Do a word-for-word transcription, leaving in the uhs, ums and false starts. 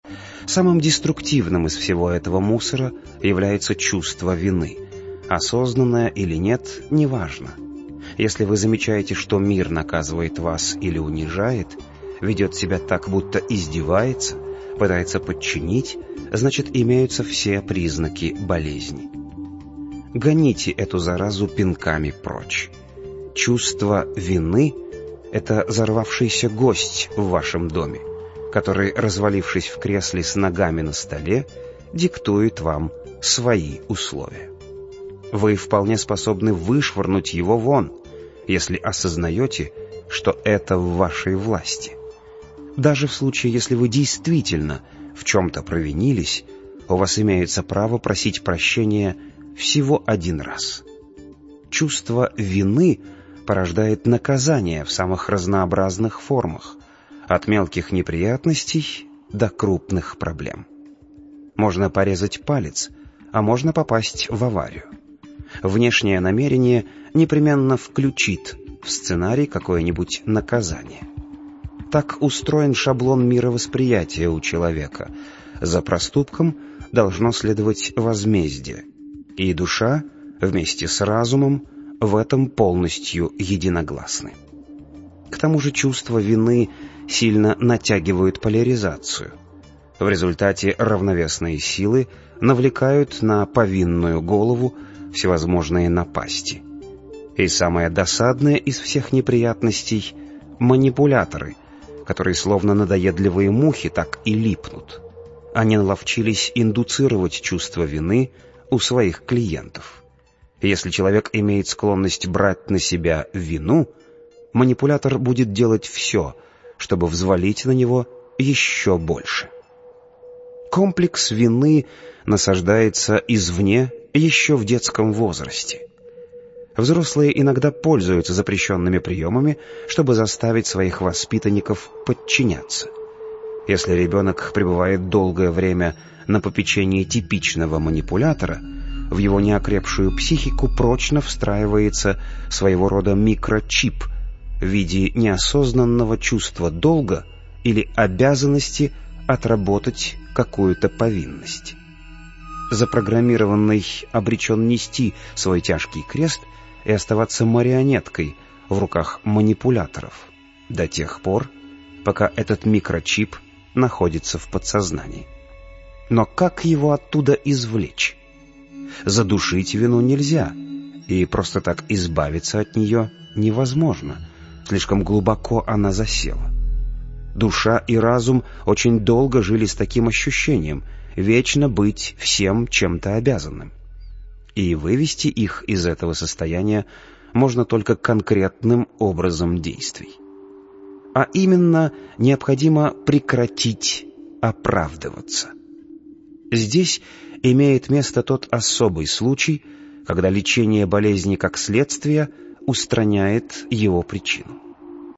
Самым деструктивным из всего этого мусора является чувство вины. Осознанное или нет, неважно. Если вы замечаете, что мир наказывает вас или унижает, ведет себя так, будто издевается, пытается подчинить, значит, имеются все признаки болезни. Гоните эту заразу пинками прочь. Чувство вины — это взорвавшийся гость в вашем доме, который, развалившись в кресле с ногами на столе, диктует вам свои условия. Вы вполне способны вышвырнуть его вон, если осознаете, что это в вашей власти. Даже в случае, если вы действительно в чем-то провинились, у вас имеется право просить прощения всего один раз. Чувство вины порождает наказание в самых разнообразных формах, от мелких неприятностей до крупных проблем. Можно порезать палец, а можно попасть в аварию. Внешнее намерение непременно включит в сценарий какое-нибудь наказание. Так устроен шаблон мировосприятия у человека. За проступком должно следовать возмездие, и душа вместе с разумом в этом полностью единогласны. К тому же чувство вины сильно натягивают поляризацию. В результате равновесные силы навлекают на повинную голову всевозможные напасти. И самое досадное из всех неприятностей — манипуляторы, которые словно надоедливые мухи так и липнут. Они наловчились индуцировать чувство вины у своих клиентов. Если человек имеет склонность брать на себя вину, манипулятор будет делать все, чтобы взвалить на него еще больше. Комплекс вины насаждается извне еще в детском возрасте. Взрослые иногда пользуются запрещенными приемами, чтобы заставить своих воспитанников подчиняться. Если ребенок пребывает долгое время на попечении типичного манипулятора, в его неокрепшую психику прочно встраивается своего рода микрочип в виде неосознанного чувства долга или обязанности отработать какую-то повинность. Запрограммированный обречен нести свой тяжкий крест и оставаться марионеткой в руках манипуляторов до тех пор, пока этот микрочип находится в подсознании. Но как его оттуда извлечь? Задушить вину нельзя, и просто так избавиться от нее невозможно. Слишком глубоко она засела. Душа и разум очень долго жили с таким ощущением — вечно быть всем чем-то обязанным. И вывести их из этого состояния можно только конкретным образом действий. А именно, необходимо прекратить оправдываться. Здесь имеет место тот особый случай, когда лечение болезни как следствие устраняет его причину.